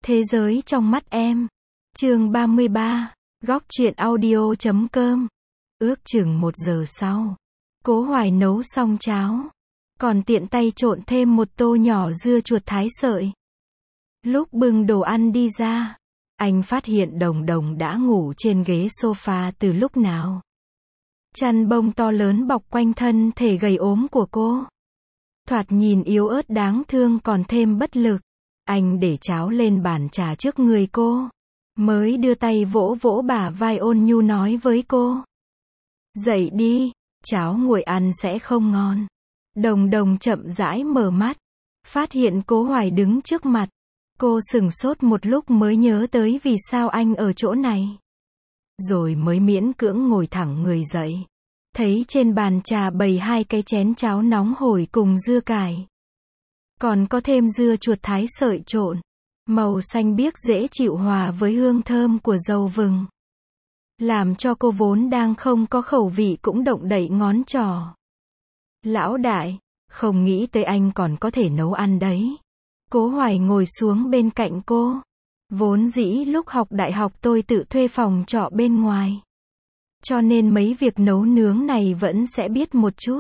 Thế giới trong mắt em. Chương 33. Góc truyện audio.com. Ước chừng 1 giờ sau, Cố Hoài nấu xong cháo, còn tiện tay trộn thêm một tô nhỏ dưa chuột thái sợi. Lúc bưng đồ ăn đi ra, anh phát hiện Đồng Đồng đã ngủ trên ghế sofa từ lúc nào. Chăn bông to lớn bọc quanh thân thể gầy ốm của cô. Thoạt nhìn yếu ớt đáng thương còn thêm bất lực. Anh để cháo lên bàn trà trước người cô, mới đưa tay vỗ vỗ bả vai ôn nhu nói với cô. Dậy đi, cháo nguội ăn sẽ không ngon. Đồng Đồng chậm rãi mở mắt, phát hiện Cố Hoài đứng trước mặt. Cô sửng sốt một lúc mới nhớ tới vì sao anh ở chỗ này. Rồi mới miễn cưỡng ngồi thẳng người dậy. Thấy trên bàn trà bày 2 cái chén cháo nóng hổi cùng dưa cải. Còn có thêm dưa chuột thái sợi trộn. Màu xanh biếc dễ chịu hòa với hương thơm của dầu vừng. Làm cho cô vốn đang không có khẩu vị cũng động đậy ngón trỏ. Lão đại, không nghĩ tới anh còn có thể nấu ăn đấy. Cố Hoài ngồi xuống bên cạnh cô. Vốn dĩ lúc học đại học tôi tự thuê phòng trọ bên ngoài. Cho nên mấy việc nấu nướng này vẫn sẽ biết một chút.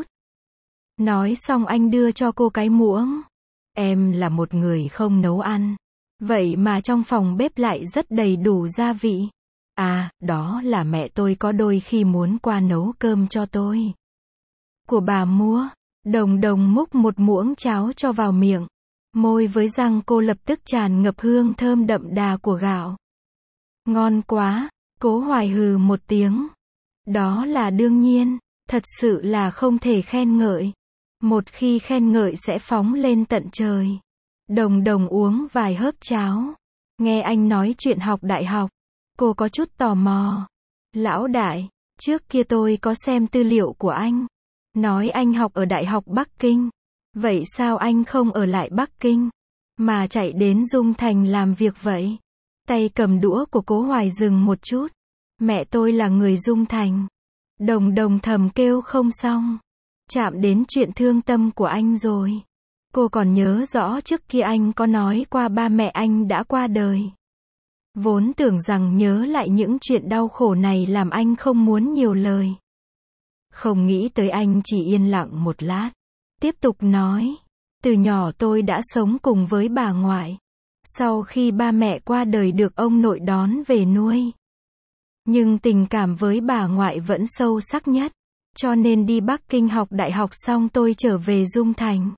Nói xong anh đưa cho cô cái muỗng. Em là một người không nấu ăn. Vậy mà trong phòng bếp lại rất đầy đủ gia vị. À, đó là mẹ tôi có đôi khi muốn qua nấu cơm cho tôi. Của bà mua. Đồng Đồng múc một muỗng cháo cho vào miệng. Môi với răng cô lập tức tràn ngập hương thơm đậm đà của gạo. Ngon quá, Cố Hoài hừ một tiếng. Đó là đương nhiên, thật sự là không thể khen ngợi. Một khi khen ngợi sẽ phóng lên tận trời. Đồng Đồng uống vài hớp cháo. Nghe anh nói chuyện học đại học. Cô có chút tò mò. Lão đại, trước kia tôi có xem tư liệu của anh. Nói anh học ở Đại học Bắc Kinh. Vậy sao anh không ở lại Bắc Kinh, mà chạy đến Dung Thành làm việc vậy? Tay cầm đũa của Cố Hoài dừng một chút. Mẹ tôi là người Dung Thành. Đồng Đồng thầm kêu không xong. Chạm đến chuyện thương tâm của anh rồi. Cô còn nhớ rõ trước kia anh có nói qua ba mẹ anh đã qua đời. Vốn tưởng rằng nhớ lại những chuyện đau khổ này làm anh không muốn nhiều lời. Không nghĩ tới anh chỉ yên lặng một lát. Tiếp tục nói. Từ nhỏ tôi đã sống cùng với bà ngoại. Sau khi ba mẹ qua đời được ông nội đón về nuôi. Nhưng tình cảm với bà ngoại vẫn sâu sắc nhất. Cho nên đi Bắc Kinh học đại học xong tôi trở về Dung Thành.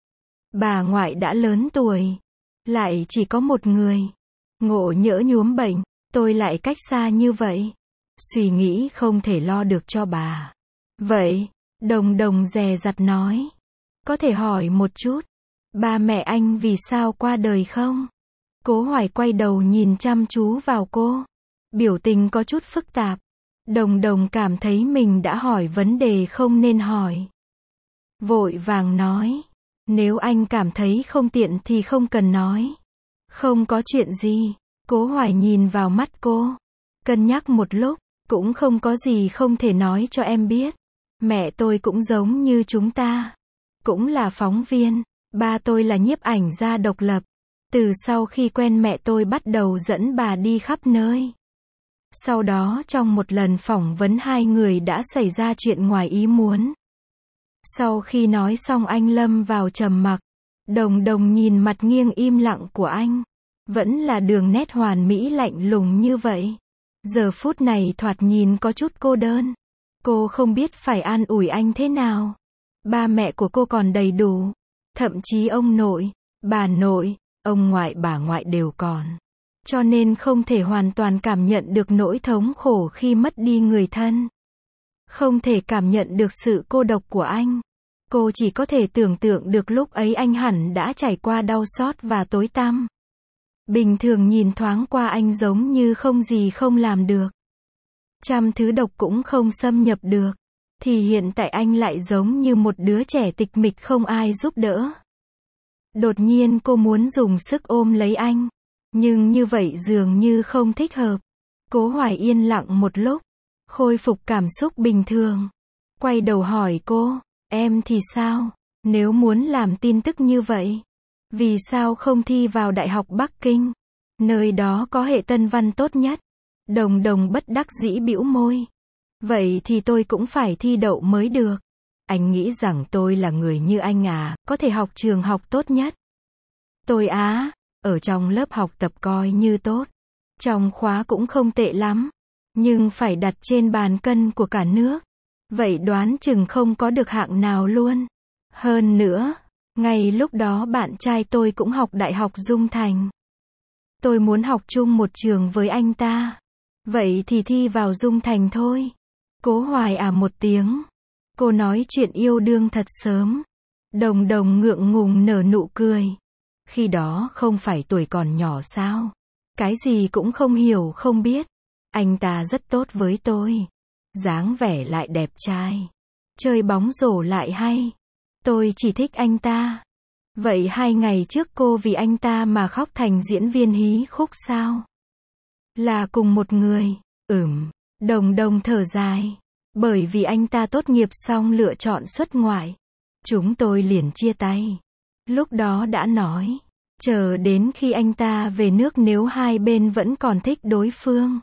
Bà ngoại đã lớn tuổi. Lại chỉ có một người. Ngộ nhỡ nhuốm bệnh. Tôi lại cách xa như vậy. Suy nghĩ không thể lo được cho bà. Vậy, Đồng Đồng dè dặt nói. Có thể hỏi một chút. Ba mẹ anh vì sao qua đời không? Cố Hoài quay đầu nhìn chăm chú vào cô. Biểu tình có chút phức tạp. Đồng Đồng cảm thấy mình đã hỏi vấn đề không nên hỏi. Vội vàng nói. Nếu anh cảm thấy không tiện thì không cần nói. Không có chuyện gì. Cố Hoài nhìn vào mắt cô. Cân nhắc một lúc. Cũng không có gì không thể nói cho em biết. Mẹ tôi cũng giống như chúng ta. Cũng là phóng viên. Ba tôi là nhiếp ảnh gia độc lập. Từ sau khi quen mẹ tôi bắt đầu dẫn bà đi khắp nơi. Sau đó trong một lần phỏng vấn 2 người đã xảy ra chuyện ngoài ý muốn. Sau khi nói xong anh lâm vào trầm mặc. Đồng Đồng nhìn mặt nghiêng im lặng của anh. Vẫn là đường nét hoàn mỹ lạnh lùng như vậy. Giờ phút này thoạt nhìn có chút cô đơn. Cô không biết phải an ủi anh thế nào. Ba mẹ của cô còn đầy đủ. Thậm chí ông nội, bà nội, ông ngoại bà ngoại đều còn. Cho nên không thể hoàn toàn cảm nhận được nỗi thống khổ khi mất đi người thân. Không thể cảm nhận được sự cô độc của anh. Cô chỉ có thể tưởng tượng được lúc ấy anh hẳn đã trải qua đau xót và tối tăm. Bình thường nhìn thoáng qua anh giống như không gì không làm được. Trăm thứ độc cũng không xâm nhập được. Thì hiện tại anh lại giống như một đứa trẻ tịch mịch không ai giúp đỡ. Đột nhiên cô muốn dùng sức ôm lấy anh. Nhưng như vậy dường như không thích hợp. Cố Hoài yên lặng một lúc. Khôi phục cảm xúc bình thường. Quay đầu hỏi cô. Em thì sao? Nếu muốn làm tin tức như vậy. Vì sao không thi vào Đại học Bắc Kinh? Nơi đó có hệ Tân Văn tốt nhất. Đồng Đồng bất đắc dĩ bĩu môi. Vậy thì tôi cũng phải thi đậu mới được. Anh nghĩ rằng tôi là người như anh à, có thể học trường học tốt nhất. Tôi á, ở trong lớp học tập coi như tốt. Trong khóa cũng không tệ lắm. Nhưng phải đặt trên bàn cân của cả nước. Vậy đoán chừng không có được hạng nào luôn. Hơn nữa, ngay lúc đó bạn trai tôi cũng học Đại học Dung Thành. Tôi muốn học chung một trường với anh ta. Vậy thì thi vào Dung Thành thôi. Cố Hoài à một tiếng. Cô nói chuyện yêu đương thật sớm. Đồng Đồng ngượng ngùng nở nụ cười. Khi đó không phải tuổi còn nhỏ sao? Cái gì cũng không hiểu không biết. Anh ta rất tốt với tôi. Dáng vẻ lại đẹp trai. Chơi bóng rổ lại hay. Tôi chỉ thích anh ta. Vậy 2 ngày trước cô vì anh ta mà khóc thành diễn viên hí khúc sao? Là cùng một người. Đồng Đồng thở dài. Bởi vì anh ta tốt nghiệp xong lựa chọn xuất ngoại. Chúng tôi liền chia tay. Lúc đó đã nói. Chờ đến khi anh ta về nước nếu hai bên vẫn còn thích đối phương.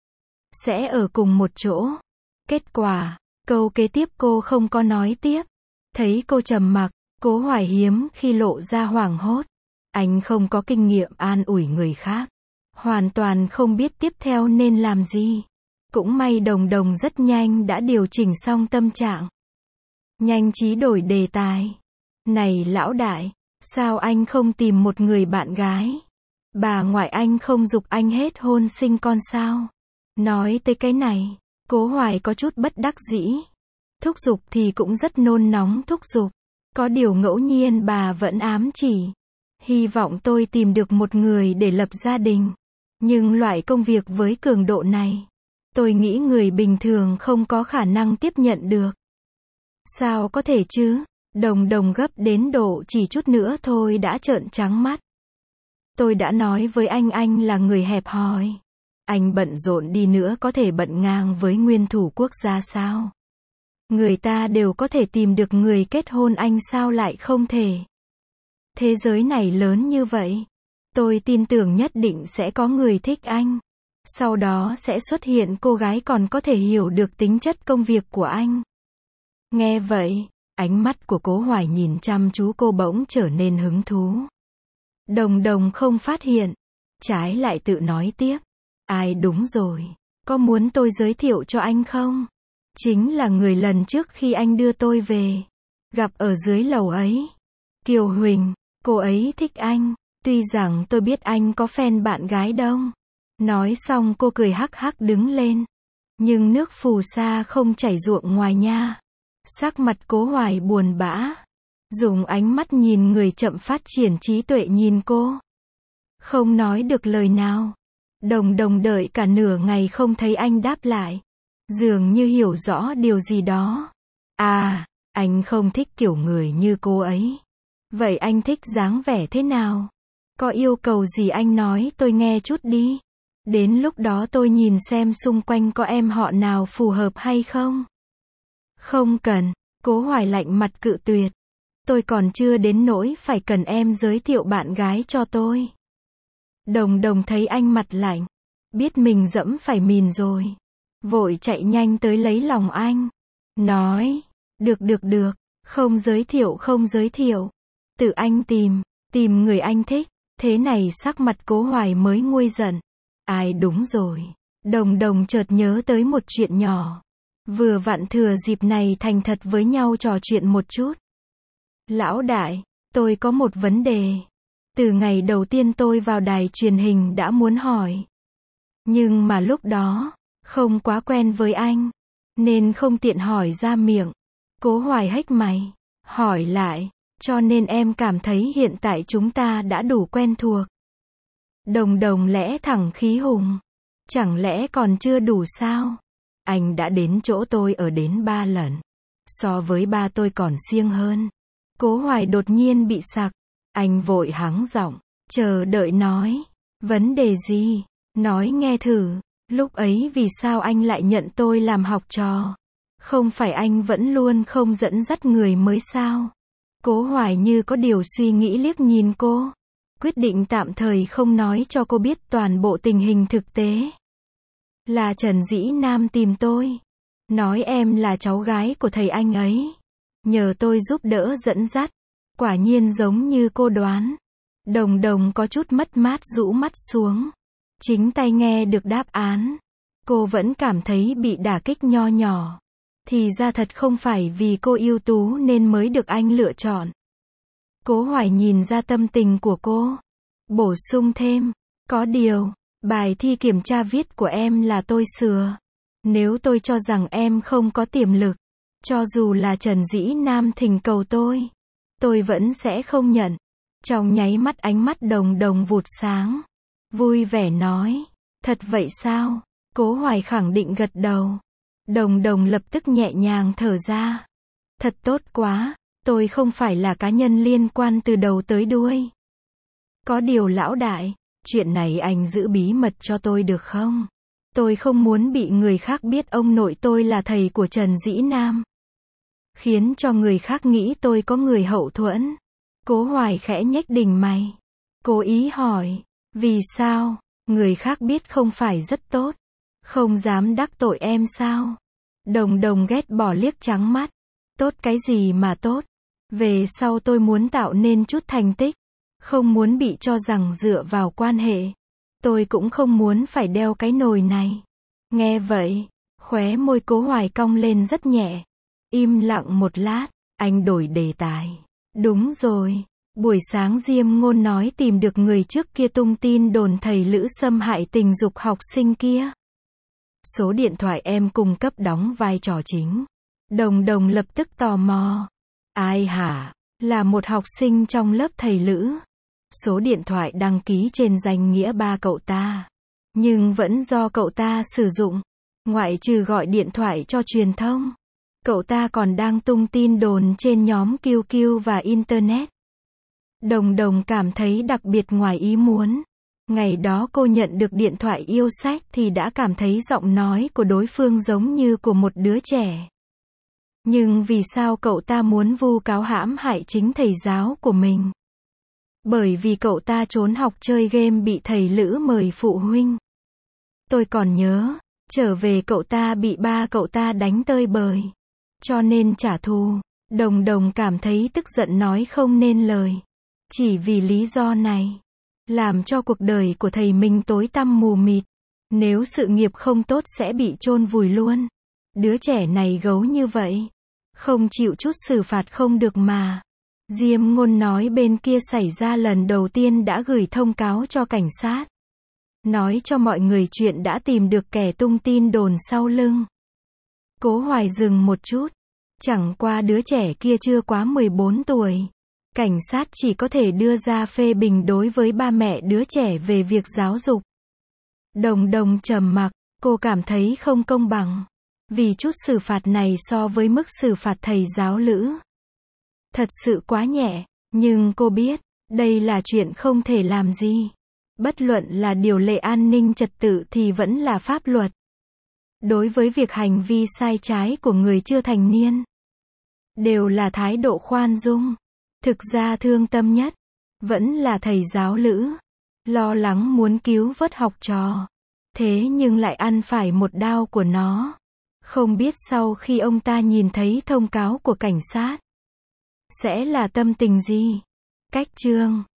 Sẽ ở cùng một chỗ. Kết quả, câu kế tiếp cô không có nói tiếp. Thấy cô trầm mặc, Cố Hoài hiếm khi lộ ra hoảng hốt. Anh không có kinh nghiệm an ủi người khác. Hoàn toàn không biết tiếp theo nên làm gì. Cũng may Đồng Đồng rất nhanh đã điều chỉnh xong tâm trạng. Nhanh trí đổi đề tài. Này lão đại, sao anh không tìm một người bạn gái? Bà ngoại anh không giục anh hết hôn sinh con sao? Nói tới cái này, Cố Hoài có chút bất đắc dĩ. Thúc giục thì cũng rất nôn nóng thúc giục. Có điều ngẫu nhiên bà vẫn ám chỉ. Hy vọng tôi tìm được một người để lập gia đình. Nhưng loại công việc với cường độ này, tôi nghĩ người bình thường không có khả năng tiếp nhận được. Sao có thể chứ? Đồng Đồng gấp đến độ chỉ chút nữa thôi đã trợn trắng mắt. Tôi đã nói với anh là người hẹp hòi. Anh bận rộn đi nữa có thể bận ngang với nguyên thủ quốc gia sao? Người ta đều có thể tìm được người kết hôn, anh sao lại không thể? Thế giới này lớn như vậy. Tôi tin tưởng nhất định sẽ có người thích anh. Sau đó sẽ xuất hiện cô gái còn có thể hiểu được tính chất công việc của anh. Nghe vậy, ánh mắt của Cố Hoài nhìn chăm chú cô bỗng trở nên hứng thú. Đồng Đồng không phát hiện. Trái lại tự nói tiếp. Ai đúng rồi. Có muốn tôi giới thiệu cho anh không? Chính là người lần trước khi anh đưa tôi về. Gặp ở dưới lầu ấy. Kiều Huỳnh, cô ấy thích anh. Tuy rằng tôi biết anh có fan bạn gái đông. Nói xong cô cười hắc hắc đứng lên. Nhưng nước phù sa không chảy ruộng ngoài nha. Sắc mặt Cố Hoài buồn bã. Dùng ánh mắt nhìn người chậm phát triển trí tuệ nhìn cô. Không nói được lời nào. Đồng Đồng đợi cả nửa ngày không thấy anh đáp lại. Dường như hiểu rõ điều gì đó. À, anh không thích kiểu người như cô ấy. Vậy anh thích dáng vẻ thế nào? Có yêu cầu gì anh nói tôi nghe chút đi. Đến lúc đó tôi nhìn xem xung quanh có em họ nào phù hợp hay không. Không cần, Cố Hoài lạnh mặt cự tuyệt. Tôi còn chưa đến nỗi phải cần em giới thiệu bạn gái cho tôi. Đồng Đồng thấy anh mặt lạnh. Biết mình dẫm phải mìn rồi. Vội chạy nhanh tới lấy lòng anh. Nói, được, không giới thiệu. Tự anh tìm người anh thích. Thế này sắc mặt Cố Hoài mới nguôi giận. Ai đúng rồi. Đồng Đồng chợt nhớ tới một chuyện nhỏ. Vừa vặn thừa dịp này thành thật với nhau trò chuyện một chút. Lão đại, tôi có một vấn đề. Từ ngày đầu tiên tôi vào đài truyền hình đã muốn hỏi. Nhưng mà lúc đó, không quá quen với anh. Nên không tiện hỏi ra miệng. Cố Hoài hếch mày. Hỏi lại. Cho nên em cảm thấy hiện tại chúng ta đã đủ quen thuộc. Đồng Đồng lẽ thẳng khí hùng. Chẳng lẽ còn chưa đủ sao? Anh đã đến chỗ tôi ở đến 3 lần. So với ba tôi còn siêng hơn. Cố Hoài đột nhiên bị sặc. Anh vội hắng giọng. Chờ đợi nói. Vấn đề gì? Nói nghe thử. Lúc ấy vì sao anh lại nhận tôi làm học trò? Không phải anh vẫn luôn không dẫn dắt người mới sao? Cố Hoài như có điều suy nghĩ liếc nhìn cô. quyết định tạm thời không nói cho cô biết toàn bộ tình hình thực tế. Là Trần Dĩ Nam tìm tôi. Nói em là cháu gái của thầy anh ấy. Nhờ tôi giúp đỡ dẫn dắt. Quả nhiên giống như cô đoán. Đồng Đồng có chút mất mát rũ mắt xuống. Chính tay nghe được đáp án. Cô vẫn cảm thấy bị đả kích nho nhỏ. Thì ra thật không phải vì cô ưu tú nên mới được anh lựa chọn. Cố Hoài nhìn ra tâm tình của cô. Bổ sung thêm. Có điều, bài thi kiểm tra viết của em là tôi sửa. Nếu tôi cho rằng em không có tiềm lực, cho dù là Trần Dĩ Nam thỉnh cầu tôi vẫn sẽ không nhận. Trong nháy mắt ánh mắt Đồng Đồng vụt sáng. Vui vẻ nói. Thật vậy sao? Cố Hoài khẳng định gật đầu. Đồng Đồng lập tức nhẹ nhàng thở ra. Thật tốt quá, tôi không phải là cá nhân liên quan từ đầu tới đuôi. Có điều lão đại, chuyện này anh giữ bí mật cho tôi được không? Tôi không muốn bị người khác biết ông nội tôi là thầy của Trần Dĩ Nam. Khiến cho người khác nghĩ tôi có người hậu thuẫn. Cố Hoài khẽ nhếch đỉnh mày. Cố ý hỏi, vì sao? Người khác biết không phải rất tốt. Không dám đắc tội em sao? Đồng Đồng ghét bỏ liếc trắng mắt. Tốt cái gì mà tốt? Về sau tôi muốn tạo nên chút thành tích. Không muốn bị cho rằng dựa vào quan hệ. Tôi cũng không muốn phải đeo cái nồi này. Nghe vậy, khóe môi Cố Hoài cong lên rất nhẹ. Im lặng một lát, anh đổi đề tài. Đúng rồi, buổi sáng Diêm Ngôn nói tìm được người trước kia tung tin đồn thầy Lữ xâm hại tình dục học sinh kia. Số điện thoại em cung cấp đóng vai trò chính. Đồng Đồng lập tức tò mò. Ai hả? Là một học sinh trong lớp thầy Lữ. Số điện thoại đăng ký trên danh nghĩa ba cậu ta. Nhưng vẫn do cậu ta sử dụng. Ngoại trừ gọi điện thoại cho truyền thông. Cậu ta còn đang tung tin đồn trên nhóm QQ và Internet. Đồng Đồng cảm thấy đặc biệt ngoài ý muốn. Ngày đó cô nhận được điện thoại yêu sách thì đã cảm thấy giọng nói của đối phương giống như của một đứa trẻ. Nhưng vì sao cậu ta muốn vu cáo hãm hại chính thầy giáo của mình? Bởi vì cậu ta trốn học chơi game bị thầy Lữ mời phụ huynh. Tôi còn nhớ, trở về cậu ta bị ba cậu ta đánh tơi bời. Cho nên trả thù. Đồng Đồng cảm thấy tức giận nói không nên lời. Chỉ vì lý do này, làm cho cuộc đời của thầy mình tối tăm mù mịt. Nếu sự nghiệp không tốt sẽ bị chôn vùi luôn. Đứa trẻ này gấu như vậy. Không chịu chút xử phạt không được mà. Diêm Ngôn nói bên kia xảy ra lần đầu tiên đã gửi thông cáo cho cảnh sát. Nói cho mọi người chuyện đã tìm được kẻ tung tin đồn sau lưng. Cố Hoài dừng một chút. Chẳng qua đứa trẻ kia chưa quá 14 tuổi. Cảnh sát chỉ có thể đưa ra phê bình đối với ba mẹ đứa trẻ về việc giáo dục. Đồng Đồng trầm mặc, cô cảm thấy không công bằng. Vì chút xử phạt này so với mức xử phạt thầy giáo Lữ. Thật sự quá nhẹ, nhưng cô biết, đây là chuyện không thể làm gì. Bất luận là điều lệ an ninh trật tự thì vẫn là pháp luật. Đối với việc hành vi sai trái của người chưa thành niên, đều là thái độ khoan dung. Thực ra thương tâm nhất, vẫn là thầy giáo Lữ. Lo lắng muốn cứu vớt học trò. Thế nhưng lại ăn phải một đao của nó. Không biết sau khi ông ta nhìn thấy thông cáo của cảnh sát, sẽ là tâm tình gì? Cách chương